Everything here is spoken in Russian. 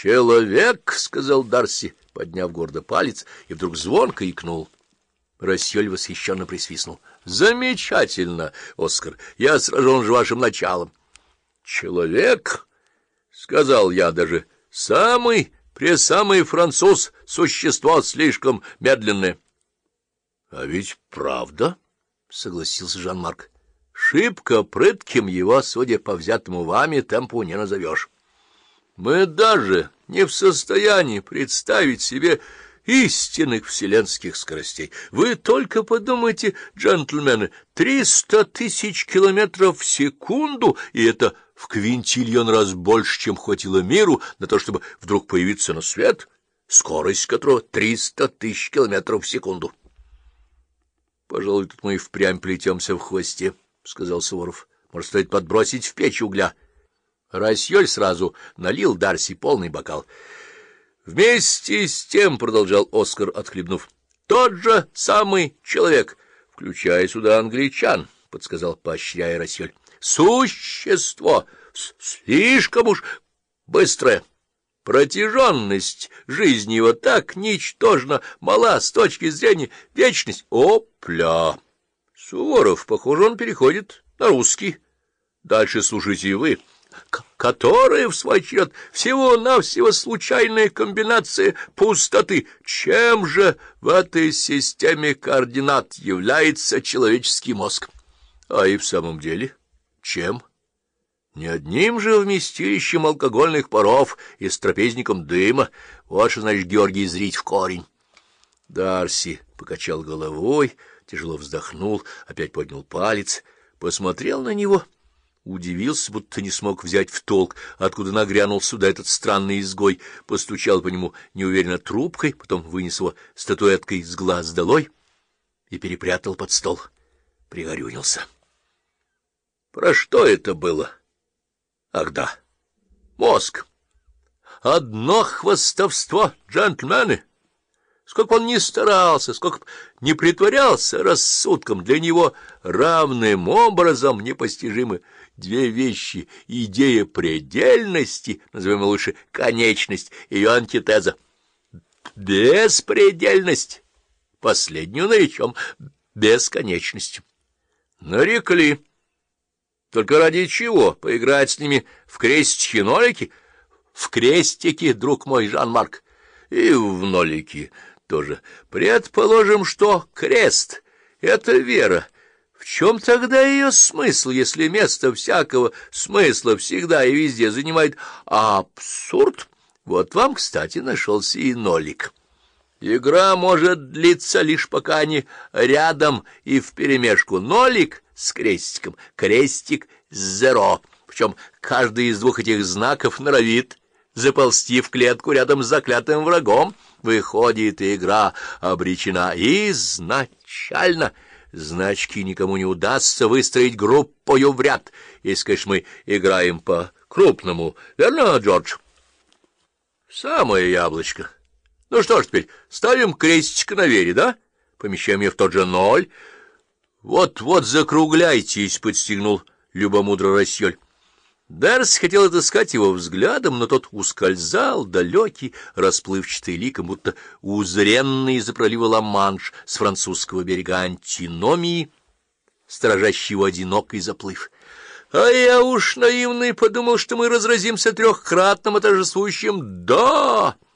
«Человек», — сказал Дарси, подняв гордо палец, и вдруг звонко икнул. Рассёль восхищенно присвистнул. «Замечательно, Оскар! Я сражен же вашим началом!» «Человек», — сказал я, — даже самый француз, существо слишком медленное. — А ведь правда, — согласился Жан-Марк. — Шибко прытким его, судя по взятому вами, темпу не назовешь. Мы даже не в состоянии представить себе истинных вселенских скоростей. Вы только подумайте, джентльмены, 300 тысяч километров в секунду, и это в квинтильон раз больше, чем хватило миру на то, чтобы вдруг появиться на свет, скорость которого 300 тысяч километров в секунду. — Пожалуй, тут мы и впрямь плетемся в хвосте, — сказал Суворов. — Может, стоит подбросить в печь угля. Рассёль сразу налил Дарси полный бокал. — Вместе с тем, — продолжал Оскар, отхлебнув, — тот же самый человек, включая сюда англичан, — подсказал, поощряя Рассёль. — Существо слишком уж быстрое. Протяженность жизни его так ничтожно мала с точки зрения вечности. Опля! Суворов, похоже, он переходит на русский. Дальше слушайте вы, которая, в свой черед, всего-навсего случайная комбинация пустоты. Чем же в этой системе координат является человеческий мозг? А и в самом деле, чем? Не одним же вместилищем алкогольных паров и с трапезником дыма. Вот что значит, Георгий, зрить в корень. Дарси покачал головой, тяжело вздохнул, опять поднял палец, посмотрел на него, удивился, будто не смог взять в толк, откуда нагрянул сюда этот странный изгой, постучал по нему неуверенно трубкой, потом вынес его статуэткой с глаз долой и перепрятал под стол. Пригорюнился. Про что это было? Ах да, мозг. Одно хвастовство, джентльмены. Сколько он ни старался, сколько не притворялся рассудком, для него равным образом непостижимы две вещи: идея предельности, назовем ее лучше конечность, ее антитеза. Беспредельность. Последнюю наречем бесконечностью. Нарекли. Только ради чего? Поиграть с ними в крестики-нолики? В крестики, друг мой Жан-Марк, и в нолики тоже. Предположим, что крест — это вера. В чем тогда ее смысл, если место всякого смысла всегда и везде занимает абсурд? Вот вам, кстати, нашелся и нолик. Игра может длиться лишь пока они рядом и вперемешку. Нолик с крестиком, крестик с зеро. Причем каждый из двух этих знаков норовит заползти в клетку рядом с заклятым врагом. Выходит, игра обречена изначально. Значки никому не удастся выстроить группою в ряд, если, конечно, мы играем по-крупному. Верно, Джордж? Самое яблочко. Ну что ж теперь, ставим крестичек на вере, да? Помещаем ее в тот же ноль. Вот-вот закругляйтесь, — подстегнул любомудро Рассёль. Дарси хотел отыскать его взглядом, но тот ускользал, далекий, расплывчатый ликом, будто узренный из-за пролива Ла-Манш с французского берега антиномии, сторожащий его одинокий заплыв. А я уж наивный подумал, что мы разразимся трехкратным торжествующим «да».